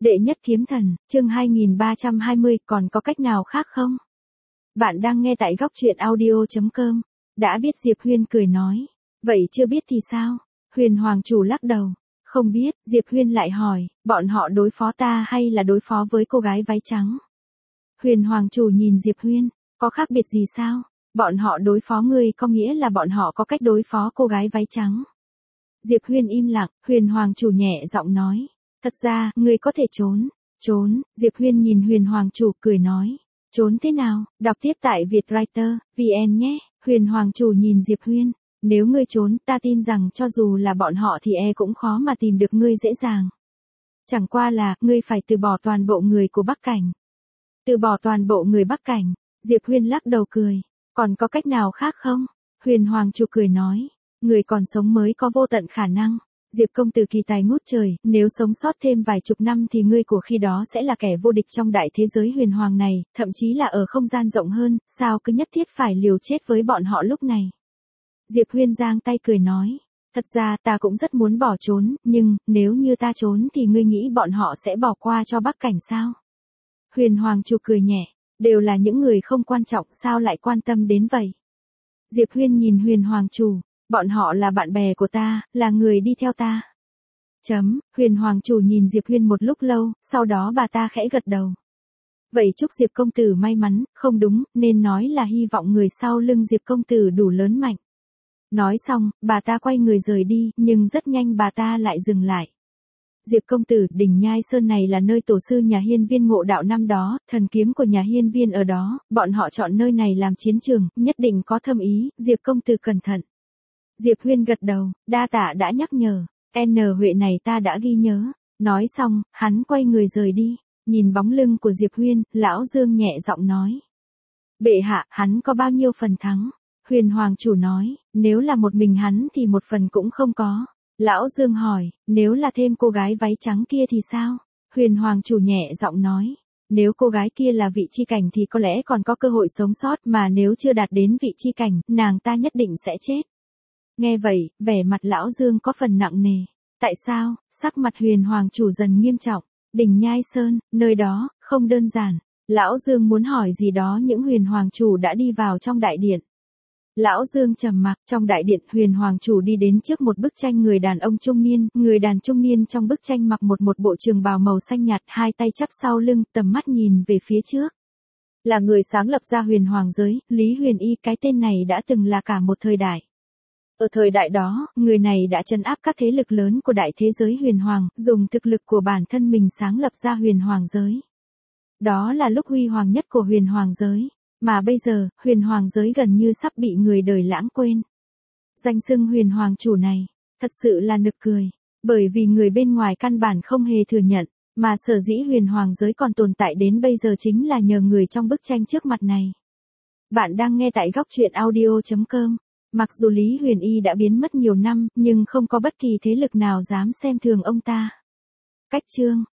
Đệ nhất kiếm thần, chương 2320, còn có cách nào khác không? Bạn đang nghe tại góc truyện audio.com. Đã biết Diệp Huyên cười nói. Vậy chưa biết thì sao? Huyền Hoàng chủ lắc đầu. Không biết, Diệp Huyên lại hỏi, bọn họ đối phó ta hay là đối phó với cô gái váy trắng? Huyền Hoàng chủ nhìn Diệp Huyên, có khác biệt gì sao? Bọn họ đối phó ngươi có nghĩa là bọn họ có cách đối phó cô gái váy trắng. Diệp Huyên im lặng, Huyền Hoàng chủ nhẹ giọng nói. Thật ra, ngươi có thể trốn. Trốn, Diệp Huyên nhìn Huyền Hoàng chủ cười nói. Trốn thế nào, đọc tiếp tại Vietwriter, VN nhé. Huyền Hoàng chủ nhìn Diệp Huyên. Nếu ngươi trốn, ta tin rằng cho dù là bọn họ thì cũng khó mà tìm được ngươi dễ dàng. Chẳng qua là, ngươi phải từ bỏ toàn bộ người của Bắc Cảnh. Từ bỏ toàn bộ người Bắc Cảnh. Diệp Huyên lắc đầu cười. Còn có cách nào khác không? Huyền Hoàng chủ cười nói. Người còn sống mới có vô tận khả năng. Diệp công tử kỳ tài ngút trời, nếu sống sót thêm vài chục năm thì ngươi của khi đó sẽ là kẻ vô địch trong đại thế giới huyền hoàng này, thậm chí là ở không gian rộng hơn, sao cứ nhất thiết phải liều chết với bọn họ lúc này. Diệp Huyên giang tay cười nói, thật ra ta cũng rất muốn bỏ trốn, nhưng, nếu như ta trốn thì ngươi nghĩ bọn họ sẽ bỏ qua cho Bắc Cảnh sao? Huyền Hoàng chủ cười nhẹ, đều là những người không quan trọng sao lại quan tâm đến vậy? Diệp Huyên nhìn Huyền Hoàng chủ. Bọn họ là bạn bè của ta, là người đi theo ta. Huyền Hoàng chủ nhìn Diệp Huyên một lúc lâu, sau đó bà ta khẽ gật đầu. Vậy chúc Diệp công tử may mắn, không đúng, nên nói là hy vọng người sau lưng Diệp công tử đủ lớn mạnh. Nói xong, bà ta quay người rời đi, nhưng rất nhanh bà ta lại dừng lại. Diệp công tử, đỉnh Nhai Sơn này là nơi tổ sư nhà Hiên Viên ngộ đạo năm đó, thần kiếm của nhà Hiên Viên ở đó, bọn họ chọn nơi này làm chiến trường, nhất định có thâm ý, Diệp công tử cẩn thận. Diệp Huyên gật đầu, đa tạ đã nhắc nhở, Huệ này ta đã ghi nhớ. Nói xong, hắn quay người rời đi, nhìn bóng lưng của Diệp Huyên, Lão Dương nhẹ giọng nói. Bệ hạ, hắn có bao nhiêu phần thắng? Huyền Hoàng chủ nói, nếu là một mình hắn thì một phần cũng không có. Lão Dương hỏi, nếu là thêm cô gái váy trắng kia thì sao? Huyền Hoàng chủ nhẹ giọng nói. Nếu cô gái kia là vị chi cảnh thì có lẽ còn có cơ hội sống sót, mà nếu chưa đạt đến vị chi cảnh, nàng ta nhất định sẽ chết. Nghe vậy, vẻ mặt Lão Dương có phần nặng nề. Tại sao? Sắc mặt Huyền Hoàng chủ dần nghiêm trọng. Đỉnh Nhai Sơn, nơi đó, không đơn giản. Lão Dương muốn hỏi gì đó những Huyền Hoàng chủ đã đi vào trong đại điện. Lão Dương trầm mặc, trong đại điện Huyền Hoàng chủ đi đến trước một bức tranh người đàn ông trung niên, người đàn trung niên trong bức tranh mặc một bộ trường bào màu xanh nhạt, hai tay chắp sau lưng, tầm mắt nhìn về phía trước. Là người sáng lập ra Huyền Hoàng giới, Lý Huyền Y, cái tên này đã từng là cả một thời đại. Ở thời đại đó, người này đã trấn áp các thế lực lớn của đại thế giới huyền hoàng, dùng thực lực của bản thân mình sáng lập ra huyền hoàng giới. Đó là lúc huy hoàng nhất của huyền hoàng giới, mà bây giờ, huyền hoàng giới gần như sắp bị người đời lãng quên. Danh xưng huyền hoàng chủ này, thật sự là nực cười, bởi vì người bên ngoài căn bản không hề thừa nhận, mà sở dĩ huyền hoàng giới còn tồn tại đến bây giờ chính là nhờ người trong bức tranh trước mặt này. Bạn đang nghe tại góc truyện audio.com. Mặc dù Lý Huyền Y đã biến mất nhiều năm, nhưng không có bất kỳ thế lực nào dám xem thường ông ta. Cách chương